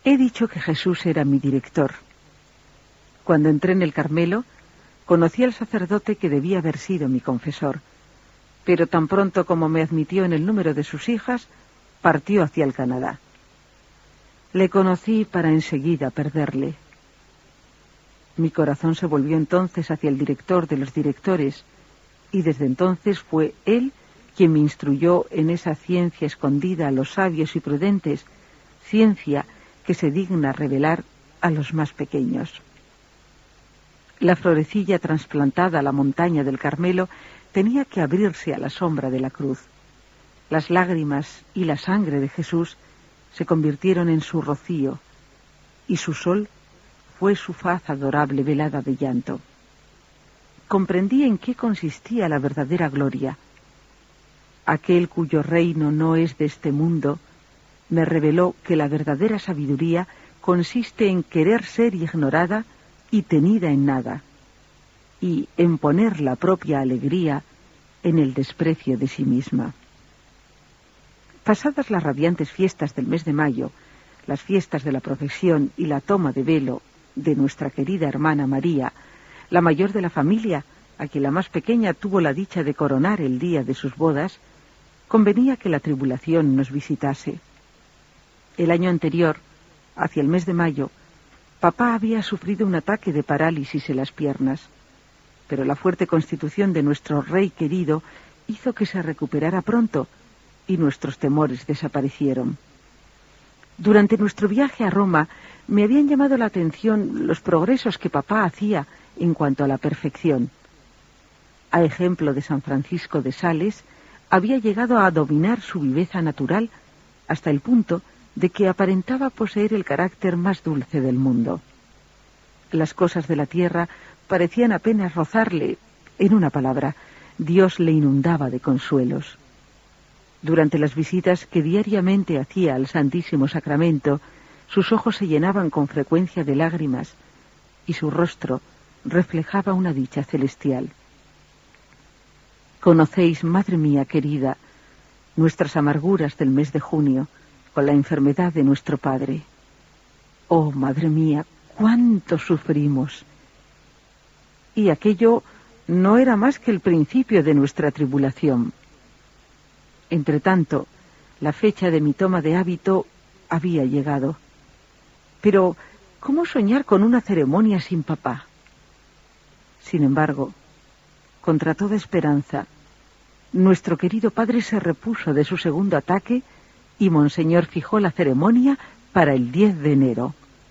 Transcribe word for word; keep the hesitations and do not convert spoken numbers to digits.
He dicho que Jesús era mi director. Cuando entré en el Carmelo, conocí al sacerdote que debía haber sido mi confesor, pero tan pronto como me admitió en el número de sus hijas, partió hacia el Canadá. Le conocí para enseguida perderle. Mi corazón se volvió entonces hacia el director de los directores, y desde entonces fue él quien me instruyó en esa ciencia escondida a los sabios y prudentes, ciencia que se digna revelar a los más pequeños. La florecilla trasplantada a la montaña del Carmelo tenía que abrirse a la sombra de la cruz. Las lágrimas y la sangre de Jesús se convirtieron en su rocío, y su sol fue su faz adorable velada de llanto. Comprendí en qué consistía la verdadera gloria. Aquel cuyo reino no es de este mundo me reveló que la verdadera sabiduría consiste en querer ser ignorada y tenida en nada, y en poner la propia alegría en el desprecio de sí misma. Pasadas las radiantes fiestas del mes de mayo, las fiestas de la procesión y la toma de velo de nuestra querida hermana María, la mayor de la familia, a quien la más pequeña tuvo la dicha de coronar el día de sus bodas, convenía que la tribulación nos visitase. El año anterior, hacia el mes de mayo, papá había sufrido un ataque de parálisis en las piernas, pero la fuerte constitución de nuestro rey querido hizo que se recuperara pronto y nuestros temores desaparecieron. Durante nuestro viaje a Roma me habían llamado la atención los progresos que papá hacía en cuanto a la perfección. A ejemplo de San Francisco de Sales, había llegado a dominar su viveza natural hasta el punto de que aparentaba poseer el carácter más dulce del mundo. Las cosas de la tierra parecían apenas rozarle. En una palabra, Dios le inundaba de consuelos. Durante las visitas que diariamente hacía al Santísimo Sacramento, sus ojos se llenaban con frecuencia de lágrimas y su rostro reflejaba una dicha celestial. Conocéis, madre mía querida, nuestras amarguras del mes de junio, con la enfermedad de nuestro padre. Oh, madre mía, cuánto sufrimos. Y aquello no era más que el principio de nuestra tribulación. Entretanto, la fecha de mi toma de hábito había llegado. Pero, ¿cómo soñar con una ceremonia sin papá? Sin embargo, contra toda esperanza, nuestro querido padre se repuso de su segundo ataque y Monseñor fijó la ceremonia para el diez de enero.